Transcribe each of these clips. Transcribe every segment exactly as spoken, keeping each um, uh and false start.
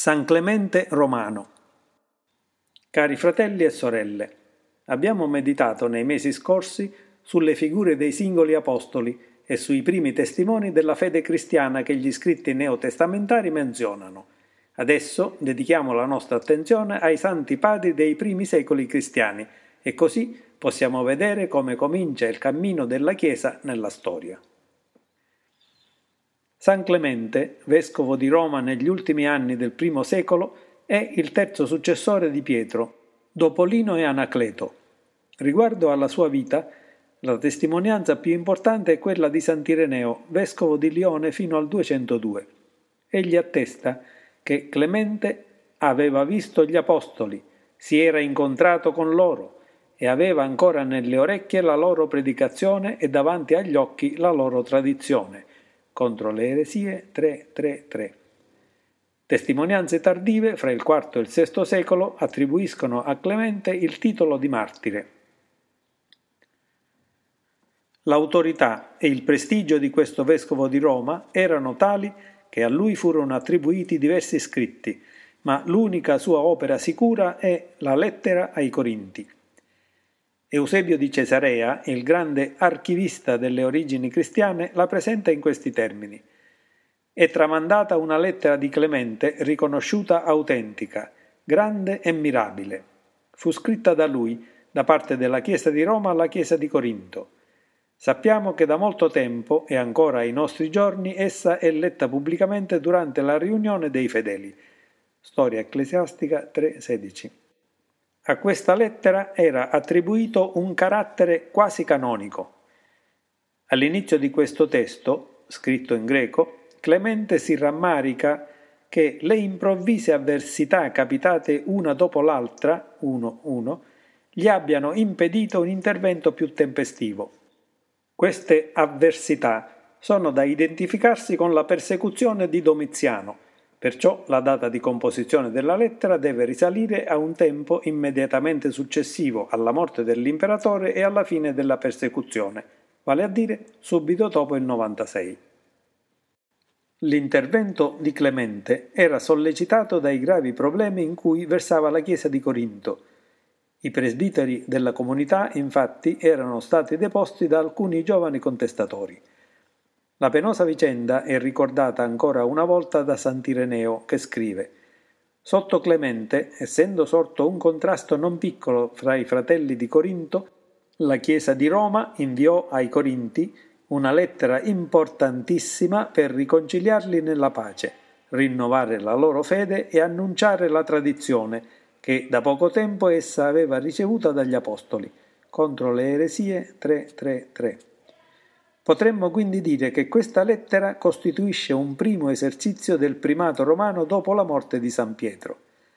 San Clemente Romano. Cari fratelli e sorelle, abbiamo meditato nei mesi scorsi sulle figure dei singoli apostoli e sui primi testimoni della fede cristiana che gli scritti neotestamentari menzionano. Adesso dedichiamo la nostra attenzione ai santi padri dei primi secoli cristiani e così possiamo vedere come comincia il cammino della Chiesa nella storia. San Clemente, vescovo di Roma negli ultimi anni del primo secolo, è il terzo successore di Pietro, dopo Lino e Anacleto. Riguardo alla sua vita, la testimonianza più importante è quella di Sant'Ireneo, vescovo di Lione fino al duecentodue. Egli attesta che Clemente aveva visto gli apostoli, si era incontrato con loro e aveva ancora nelle orecchie la loro predicazione e davanti agli occhi la loro tradizione. Contro le eresie tre tre tre. Testimonianze tardive, fra il quarto e il sesto secolo, attribuiscono a Clemente il titolo di martire. L'autorità e il prestigio di questo vescovo di Roma erano tali che a lui furono attribuiti diversi scritti, ma l'unica sua opera sicura è la Lettera ai Corinti. Eusebio di Cesarea, il grande archivista delle origini cristiane, la presenta in questi termini. È tramandata una lettera di Clemente riconosciuta autentica, grande e mirabile. Fu scritta da lui, da parte della Chiesa di Roma alla Chiesa di Corinto. Sappiamo che da molto tempo, e ancora ai nostri giorni, essa è letta pubblicamente durante la riunione dei fedeli. Storia ecclesiastica tre sedici. A questa lettera era attribuito un carattere quasi canonico. All'inizio di questo testo, scritto in greco, Clemente si rammarica che le improvvise avversità capitate una dopo l'altra, uno uno, gli abbiano impedito un intervento più tempestivo. Queste avversità sono da identificarsi con la persecuzione di Domiziano. Perciò la data di composizione della lettera deve risalire a un tempo immediatamente successivo alla morte dell'imperatore e alla fine della persecuzione, vale a dire subito dopo il novantasei. L'intervento di Clemente era sollecitato dai gravi problemi in cui versava la Chiesa di Corinto. I presbiteri della comunità, infatti, erano stati deposti da alcuni giovani contestatori. La penosa vicenda è ricordata ancora una volta da Sant'Ireneo, che scrive: «Sotto Clemente, essendo sorto un contrasto non piccolo fra i fratelli di Corinto, la Chiesa di Roma inviò ai Corinti una lettera importantissima per riconciliarli nella pace, rinnovare la loro fede e annunciare la tradizione che da poco tempo essa aveva ricevuta dagli Apostoli». Contro le eresie tre tre tre. Potremmo quindi dire che questa lettera costituisce un primo esercizio del primato romano dopo la morte di San Pietro.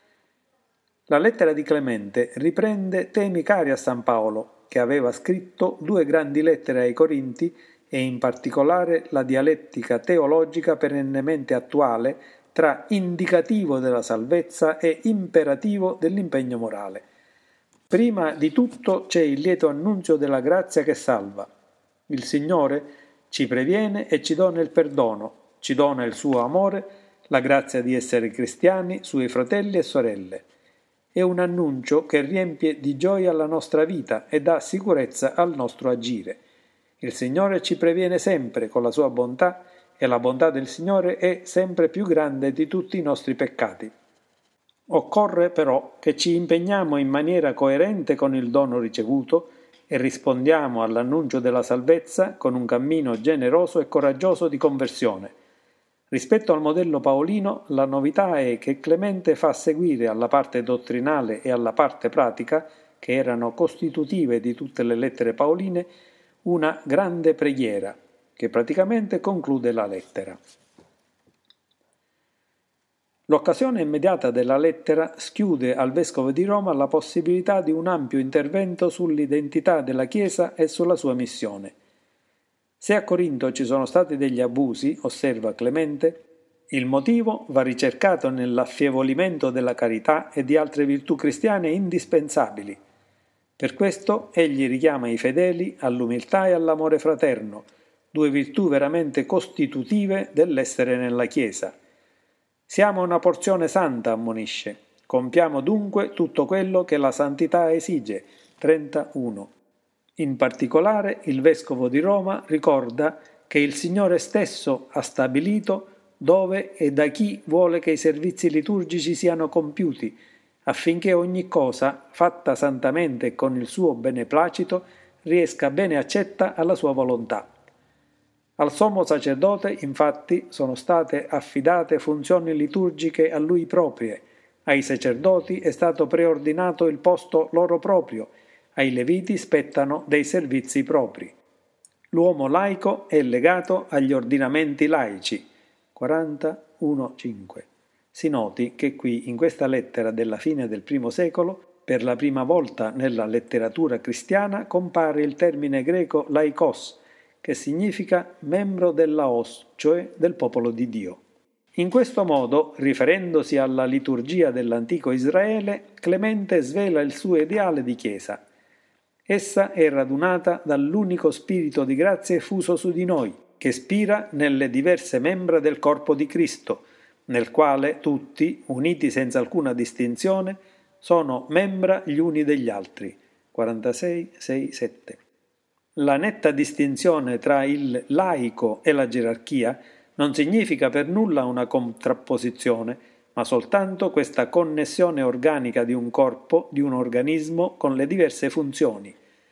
La lettera di Clemente riprende temi cari a San Paolo, che aveva scritto due grandi lettere ai Corinti e in particolare la dialettica teologica perennemente attuale tra indicativo della salvezza e imperativo dell'impegno morale. Prima di tutto c'è il lieto annunzio della grazia che salva. Il Signore ci previene e ci dona il perdono, ci dona il suo amore, la grazia di essere cristiani, suoi fratelli e sorelle. È un annuncio che riempie di gioia la nostra vita e dà sicurezza al nostro agire. Il Signore ci previene sempre con la sua bontà e la bontà del Signore è sempre più grande di tutti i nostri peccati. Occorre però che ci impegniamo in maniera coerente con il dono ricevuto e rispondiamo all'annuncio della salvezza con un cammino generoso e coraggioso di conversione. Rispetto al modello paolino, la novità è che Clemente fa seguire alla parte dottrinale e alla parte pratica, che erano costitutive di tutte le lettere paoline, una grande preghiera, che praticamente conclude la lettera. L'occasione immediata della lettera schiude al vescovo di Roma la possibilità di un ampio intervento sull'identità della Chiesa e sulla sua missione. Se a Corinto ci sono stati degli abusi, osserva Clemente, il motivo va ricercato nell'affievolimento della carità e di altre virtù cristiane indispensabili. Per questo egli richiama i fedeli all'umiltà e all'amore fraterno, due virtù veramente costitutive dell'essere nella Chiesa. Siamo una porzione santa, ammonisce. Compiamo dunque tutto quello che la santità esige. trentuno. In particolare il Vescovo di Roma ricorda che il Signore stesso ha stabilito dove e da chi vuole che i servizi liturgici siano compiuti, affinché ogni cosa, fatta santamente e con il suo beneplacito, riesca bene accetta alla sua volontà. Al sommo sacerdote, infatti, sono state affidate funzioni liturgiche a lui proprie, ai sacerdoti è stato preordinato il posto loro proprio, ai leviti spettano dei servizi propri. L'uomo laico è legato agli ordinamenti laici. quarantuno cinque. Si noti che qui, in questa lettera della fine del primo secolo, per la prima volta nella letteratura cristiana compare il termine greco laikos, che significa membro dell'Aos, cioè del popolo di Dio. In questo modo, riferendosi alla liturgia dell'antico Israele, Clemente svela il suo ideale di Chiesa. Essa è radunata dall'unico spirito di grazia effuso su di noi, che spira nelle diverse membra del corpo di Cristo, nel quale tutti, uniti senza alcuna distinzione, sono membra gli uni degli altri. quarantasei, sei, sette. La netta distinzione tra il laico e la gerarchia non significa per nulla una contrapposizione, ma soltanto questa connessione organica di un corpo, di un organismo con le diverse funzioni.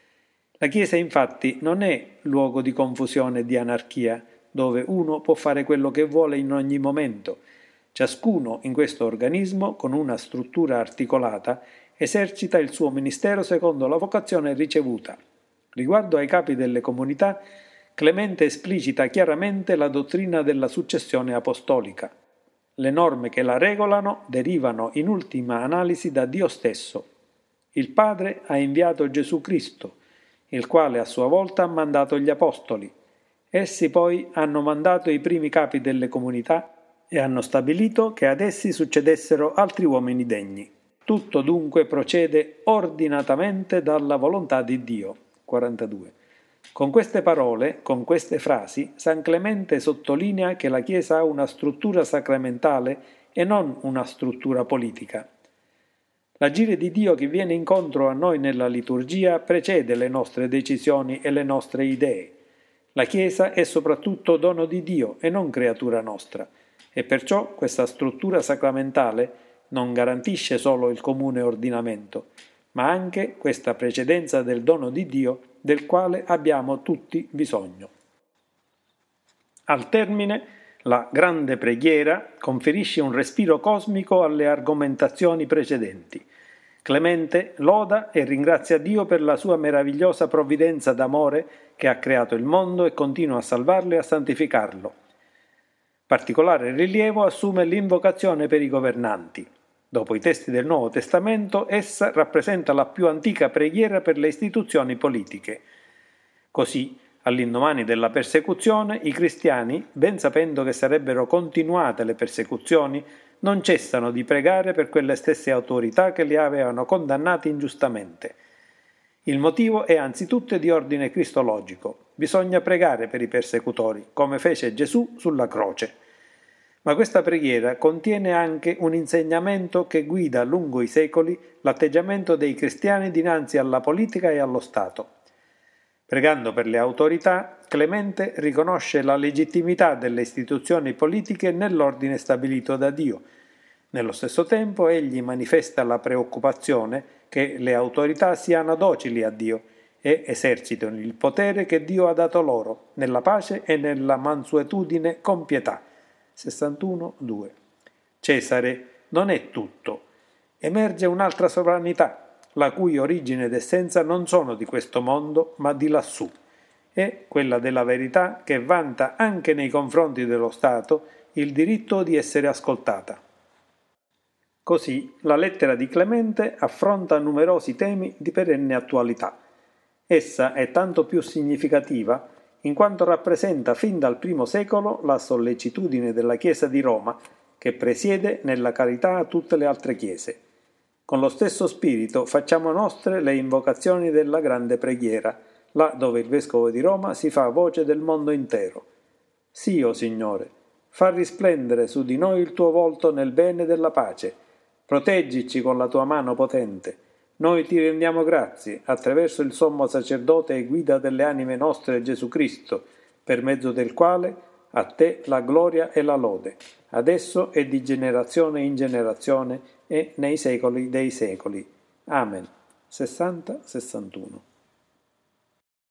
La Chiesa infatti non è luogo di confusione e di anarchia, dove uno può fare quello che vuole in ogni momento. Ciascuno in questo organismo, con una struttura articolata, esercita il suo ministero secondo la vocazione ricevuta. Riguardo ai capi delle comunità, Clemente esplicita chiaramente la dottrina della successione apostolica. Le norme che la regolano derivano in ultima analisi da Dio stesso. Il Padre ha inviato Gesù Cristo, il quale a sua volta ha mandato gli apostoli. Essi poi hanno mandato i primi capi delle comunità e hanno stabilito che ad essi succedessero altri uomini degni. Tutto dunque procede ordinatamente dalla volontà di Dio. quarantadue. Con queste parole, con queste frasi, San Clemente sottolinea che la Chiesa ha una struttura sacramentale e non una struttura politica. L'agire di Dio che viene incontro a noi nella liturgia precede le nostre decisioni e le nostre idee. La Chiesa è soprattutto dono di Dio e non creatura nostra, e perciò questa struttura sacramentale non garantisce solo il comune ordinamento, ma anche questa precedenza del dono di Dio del quale abbiamo tutti bisogno. Al termine, la grande preghiera conferisce un respiro cosmico alle argomentazioni precedenti. Clemente loda e ringrazia Dio per la sua meravigliosa provvidenza d'amore che ha creato il mondo e continua a salvarlo e a santificarlo. Particolare rilievo assume l'invocazione per i governanti. Dopo i testi del Nuovo Testamento, essa rappresenta la più antica preghiera per le istituzioni politiche. Così, all'indomani della persecuzione, i cristiani, ben sapendo che sarebbero continuate le persecuzioni, non cessano di pregare per quelle stesse autorità che li avevano condannati ingiustamente. Il motivo è anzitutto di ordine cristologico. Bisogna pregare per i persecutori, come fece Gesù sulla croce. Ma questa preghiera contiene anche un insegnamento che guida lungo i secoli l'atteggiamento dei cristiani dinanzi alla politica e allo Stato. Pregando per le autorità, Clemente riconosce la legittimità delle istituzioni politiche nell'ordine stabilito da Dio. Nello stesso tempo egli manifesta la preoccupazione che le autorità siano docili a Dio e esercitino il potere che Dio ha dato loro, nella pace e nella mansuetudine con pietà. sessantuno due. Cesare non è tutto. Emerge un'altra sovranità, la cui origine ed essenza non sono di questo mondo, ma di lassù. È quella della verità che vanta anche nei confronti dello Stato il diritto di essere ascoltata. Così la lettera di Clemente affronta numerosi temi di perenne attualità. Essa è tanto più significativa in quanto rappresenta fin dal primo secolo la sollecitudine della Chiesa di Roma, che presiede nella carità a tutte le altre chiese. Con lo stesso spirito facciamo nostre le invocazioni della grande preghiera, là dove il Vescovo di Roma si fa voce del mondo intero. Sì, o Signore, Fa risplendere su di noi il tuo volto nel bene della pace. Proteggici con la tua mano potente. Noi ti rendiamo grazie attraverso il sommo sacerdote e guida delle anime nostre Gesù Cristo, per mezzo del quale a te la gloria e la lode, adesso e di generazione in generazione e nei secoli dei secoli. Amen. sessanta sessantuno